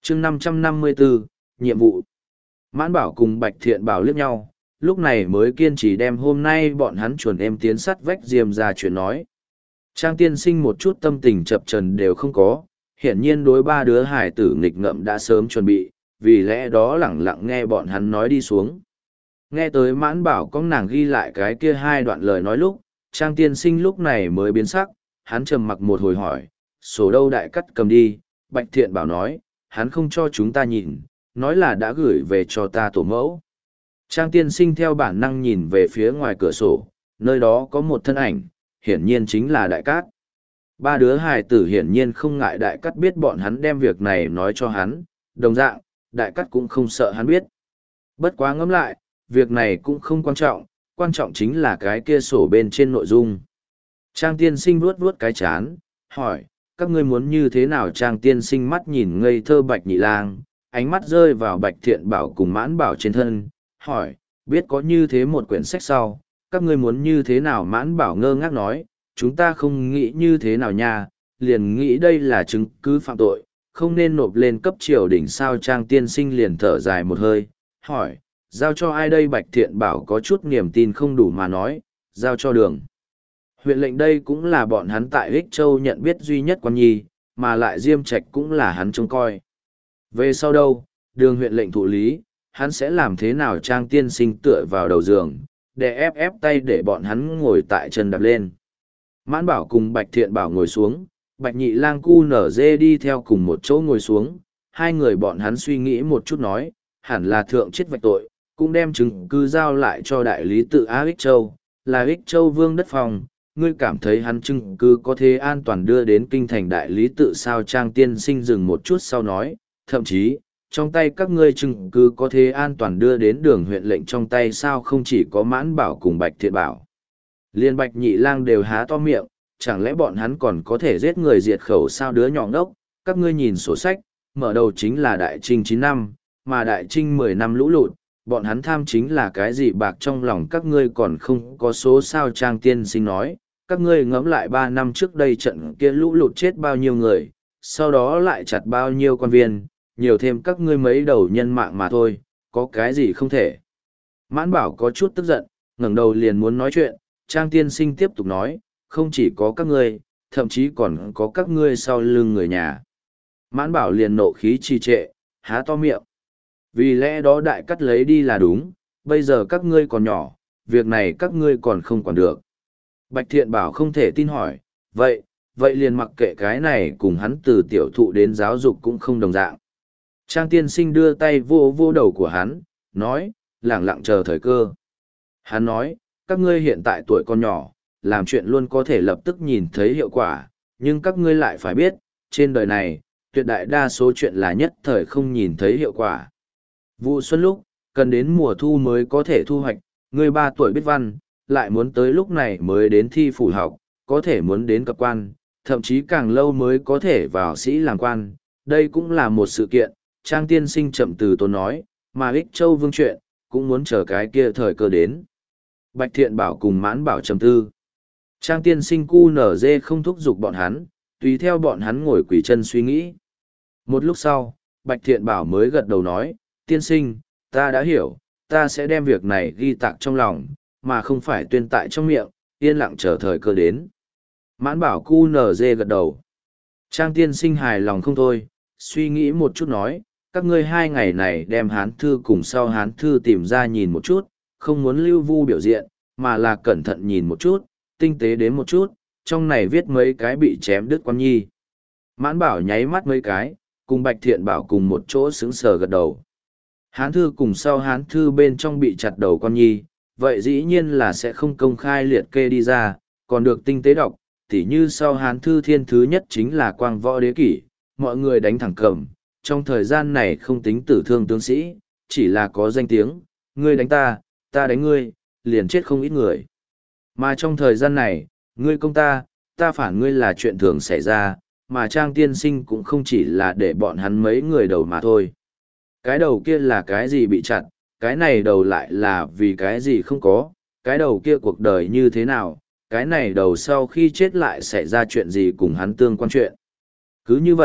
chương 554, nhiệm vụ. Mãn Bảo cùng Bạch Thiện Bảo liếc nhau, lúc này mới kiên trì đem hôm nay bọn hắn chuẩn em tiến sắt vách diêm ra chuyện nói. Trang tiên sinh một chút tâm tình chập trần đều không có, hiển nhiên đối ba đứa hải tử nghịch ngợm đã sớm chuẩn bị, vì lẽ đó lẳng lặng nghe bọn hắn nói đi xuống. Nghe tới Mãn Bảo có nàng ghi lại cái kia hai đoạn lời nói lúc, Trang tiên sinh lúc này mới biến sắc, hắn trầm mặc một hồi hỏi, sổ đâu đại cắt cầm đi. Bạch Thiện Bảo nói, hắn không cho chúng ta nhìn, nói là đã gửi về cho ta tổ mẫu. Trang tiên sinh theo bản năng nhìn về phía ngoài cửa sổ, nơi đó có một thân ảnh, hiển nhiên chính là đại cát. Ba đứa hài tử hiển nhiên không ngại đại cát biết bọn hắn đem việc này nói cho hắn, đồng dạng, đại cát cũng không sợ hắn biết. Bất quá ngẫm lại, việc này cũng không quan trọng chính là cái kia sổ bên trên nội dung. Trang tiên sinh vuốt vuốt cái chán, hỏi, các ngươi muốn như thế nào? Trang tiên sinh mắt nhìn ngây thơ Bạch Nhị Lang, ánh mắt rơi vào Bạch Thiện Bảo cùng Mãn Bảo trên thân, hỏi, biết có như thế một quyển sách sau, các ngươi muốn như thế nào? Mãn Bảo ngơ ngác nói, chúng ta không nghĩ như thế nào nha, liền nghĩ đây là chứng cứ phạm tội, không nên nộp lên cấp triều đình sao? Trang tiên sinh liền thở dài một hơi, hỏi, giao cho ai đây? Bạch Thiện Bảo có chút niềm tin không đủ mà nói, giao cho Đường huyện lệnh. Đây cũng là bọn hắn tại Ích Châu nhận biết duy nhất quan nhi, mà lại Diêm Trạch cũng là hắn trông coi. Về sau đâu, Đường huyện lệnh thụ lý, hắn sẽ làm thế nào? Trang tiên sinh tựa vào đầu giường, để ép tay để bọn hắn ngồi tại chân đạp lên. Mãn Bảo cùng Bạch Thiện Bảo ngồi xuống, Bạch Nhị Lang cu nở dê đi theo cùng một chỗ ngồi xuống, hai người bọn hắn suy nghĩ một chút nói, hẳn là thượng chết vạch tội, cũng đem chứng cứ giao lại cho đại lý tự Á Ích Châu, là Ích Châu vương đất phòng. Ngươi cảm thấy hắn chứng cứ có thể an toàn đưa đến kinh thành đại lý tự sao? Trang tiên sinh dừng một chút sau nói, thậm chí, trong tay các ngươi chứng cứ có thể an toàn đưa đến Đường huyện lệnh trong tay sao? Không chỉ có Mãn Bảo cùng Bạch Thiện Bảo, liên Bạch Nhị Lang đều há to miệng, chẳng lẽ bọn hắn còn có thể giết người diệt khẩu sao? Đứa nhỏ ngốc, các ngươi nhìn sổ sách, mở đầu chính là Đại Trinh 9 năm, mà Đại Trinh 10 năm lũ lụt, bọn hắn tham chính là cái gì? Bạc trong lòng các ngươi còn không có số sao? Trang tiên sinh nói, các ngươi ngẫm lại 3 năm trước đây trận kia lũ lụt chết bao nhiêu người, sau đó lại chặt bao nhiêu quan viên, nhiều thêm các ngươi mấy đầu nhân mạng mà thôi, có cái gì không thể. Mãn Bảo có chút tức giận, ngẩng đầu liền muốn nói chuyện. Trang tiên sinh tiếp tục nói, không chỉ có các ngươi, thậm chí còn có các ngươi sau lưng người nhà. Mãn Bảo liền nộ khí trì trệ, há to miệng. Vì lẽ đó đại cắt lấy đi là đúng, bây giờ các ngươi còn nhỏ, việc này các ngươi còn không quản được. Bạch Thiện Bảo không thể tin hỏi, vậy liền mặc kệ cái này cùng hắn từ tiểu thụ đến giáo dục cũng không đồng dạng. Trang tiên sinh đưa tay vô vô đầu của hắn, nói, lẳng lặng chờ thời cơ. Hắn nói, các ngươi hiện tại tuổi còn nhỏ, làm chuyện luôn có thể lập tức nhìn thấy hiệu quả, nhưng các ngươi lại phải biết, trên đời này, tuyệt đại đa số chuyện là nhất thời không nhìn thấy hiệu quả. Vụ xuân lúc, cần đến mùa thu mới có thể thu hoạch, ngươi 3 tuổi biết văn, lại muốn tới lúc này mới đến thi phủ học, có thể muốn đến cấp quan, thậm chí càng lâu mới có thể vào sĩ làm quan, đây cũng là một sự kiện. Trang tiên sinh chậm từ tốn nói, mà Ích Châu vương chuyện, cũng muốn chờ cái kia thời cơ đến. Bạch Thiện Bảo cùng Mãn Bảo trầm tư. Trang tiên sinh cu nở dê không thúc giục bọn hắn, tùy theo bọn hắn ngồi quỳ chân suy nghĩ. Một lúc sau, Bạch Thiện Bảo mới gật đầu nói, tiên sinh, ta đã hiểu, ta sẽ đem việc này ghi tạc trong lòng, mà không phải tuyên tại trong miệng, yên lặng chờ thời cơ đến. Mãn Bảo cu nở dê gật đầu. Trang tiên sinh hài lòng không thôi, suy nghĩ một chút nói, các ngươi 2 ngày này đem Hán Thư cùng sau Hán Thư tìm ra nhìn một chút, không muốn lưu vu biểu diện, mà là cẩn thận nhìn một chút, tinh tế đến một chút, trong này viết mấy cái bị chém đứt quan nhi. Mãn Bảo nháy mắt mấy cái, cùng Bạch Thiện Bảo cùng một chỗ sững sờ gật đầu. Hán Thư cùng sau Hán Thư bên trong bị chặt đầu quan nhi, vậy dĩ nhiên là sẽ không công khai liệt kê đi ra, còn được tinh tế đọc, tỉ như sau Hán Thư thiên thứ nhất chính là Quang Võ Đế Kỷ, mọi người đánh thẳng cầm, trong thời gian này không tính tử thương tướng sĩ, chỉ là có danh tiếng, ngươi đánh ta, ta đánh ngươi, liền chết không ít người. Mà trong thời gian này, ngươi công ta, ta phản ngươi là chuyện thường xảy ra, mà Trang tiên sinh cũng không chỉ là để bọn hắn mấy người đầu mà thôi. Cái đầu kia là cái gì bị chặt, cái này đầu lại là vì cái gì không có, cái đầu kia cuộc đời như thế nào, cái này đầu sau khi chết lại xảy ra chuyện gì cùng hắn tương quan chuyện. Cứ như vậy,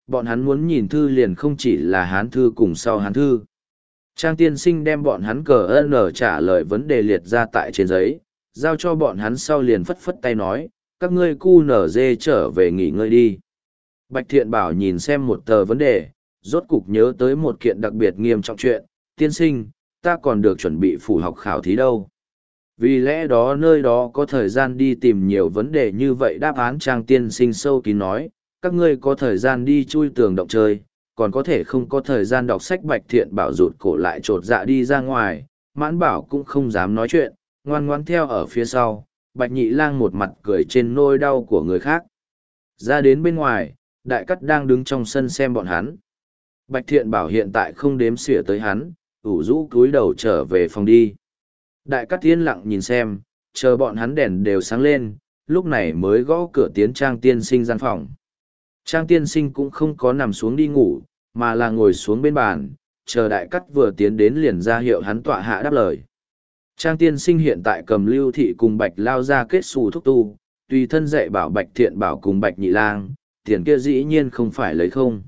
bọn hắn muốn nhìn thư liền không chỉ là Hán thư cùng sau Hán thư. Trang tiên sinh đem bọn hắn cờ N trả lời vấn đề liệt ra tại trên giấy, giao cho bọn hắn sau liền phất phất tay nói, các ngươi cu nở dê trở về nghỉ ngơi đi. Bạch Thiện Bảo nhìn xem một tờ vấn đề, rốt cục nhớ tới một kiện đặc biệt nghiêm trọng chuyện, tiên sinh, ta còn được chuẩn bị phủ học khảo thí đâu. Vì lẽ đó nơi đó có thời gian đi tìm nhiều vấn đề như vậy đáp án Trang tiên sinh sâu kín nói, các ngươi có thời gian đi chui tường động chơi, còn có thể không có thời gian đọc sách. Bạch Thiện Bảo rụt cổ lại trột dạ đi ra ngoài, Mãn Bảo cũng không dám nói chuyện, ngoan ngoãn theo ở phía sau. Bạch Nhị Lang một mặt cười trên nỗi đau của người khác. Ra đến bên ngoài, Đại Cắt đang đứng trong sân xem bọn hắn. Bạch Thiện Bảo hiện tại không đếm xỉa tới hắn, ủ rũ cúi đầu trở về phòng đi. Đại Cắt yên lặng nhìn xem, chờ bọn hắn đèn đều sáng lên, lúc này mới gõ cửa tiến Trang tiên sinh gian phòng. Trang tiên sinh cũng không có nằm xuống đi ngủ, mà là ngồi xuống bên bàn, chờ Đại Cắt vừa tiến đến liền ra hiệu hắn tọa hạ đáp lời. Trang tiên sinh hiện tại cầm Lưu Thị cùng Bạch Lao ra kết xù thúc tu, tùy thân dạy bảo Bạch Thiện Bảo cùng Bạch Nhị Lang, tiền kia dĩ nhiên không phải lấy không.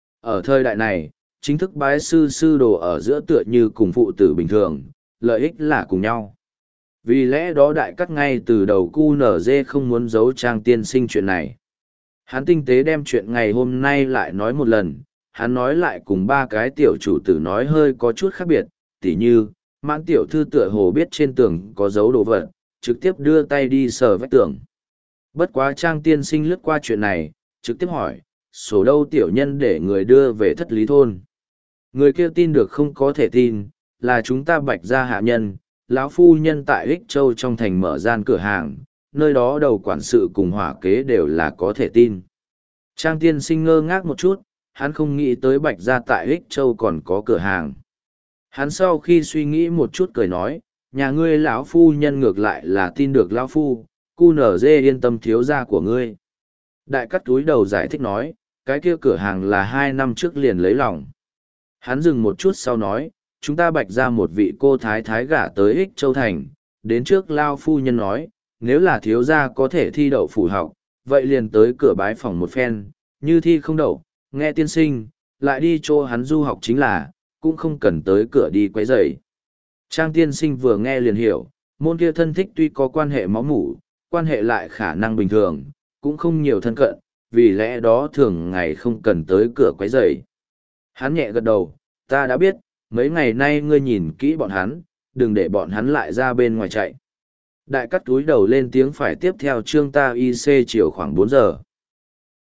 Ở thời đại này, chính thức bái sư đồ ở giữa tựa như cùng phụ tử bình thường, lợi ích là cùng nhau. Vì lẽ đó Đại Cắt ngay từ đầu QNZ không muốn giấu Trang tiên sinh chuyện này. Hắn tinh tế đem chuyện ngày hôm nay lại nói một lần, hắn nói lại cùng ba cái tiểu chủ tử nói hơi có chút khác biệt, tỉ như, Mãn tiểu thư tựa hồ biết trên tường có dấu đồ vật, trực tiếp đưa tay đi sờ vách tường. Bất quá Trang tiên sinh lướt qua chuyện này, trực tiếp hỏi, số đâu tiểu nhân để người đưa về Thất Lý thôn. Người kia tin được không có thể tin, là chúng ta Bạch gia hạ nhân, lão phu nhân tại Ích Châu trong thành mở gian cửa hàng, nơi đó đầu quản sự cùng hỏa kế đều là có thể tin. Trang tiên sinh ngơ ngác một chút, hắn không nghĩ tới Bạch gia tại Ích Châu còn có cửa hàng. Hắn sau khi suy nghĩ một chút cười nói, nhà ngươi lão phu nhân ngược lại là tin được lão phu, cu nở dê yên tâm thiếu gia của ngươi. Đại Cắt túi đầu giải thích nói, cái kia cửa hàng là 2 năm trước liền lấy lòng. Hắn dừng một chút sau nói, chúng ta Bạch ra một vị cô thái thái gả tới Ích Châu Thành, đến trước lao phu nhân nói, nếu là thiếu gia có thể thi đậu phủ học, vậy liền tới cửa bái phòng một phen, như thi không đậu, nghe tiên sinh, lại đi chỗ hắn du học chính là, cũng không cần tới cửa đi quấy rầy. Trang tiên sinh vừa nghe liền hiểu, môn kia thân thích tuy có quan hệ máu mủ, quan hệ lại khả năng bình thường, cũng không nhiều thân cận, vì lẽ đó thường ngày không cần tới cửa quấy rầy. Hắn nhẹ gật đầu, ta đã biết, mấy ngày nay ngươi nhìn kỹ bọn hắn, đừng để bọn hắn lại ra bên ngoài chạy. Đại Cắt túi đầu lên tiếng phải tiếp theo chương ta IC chiều khoảng 4 giờ.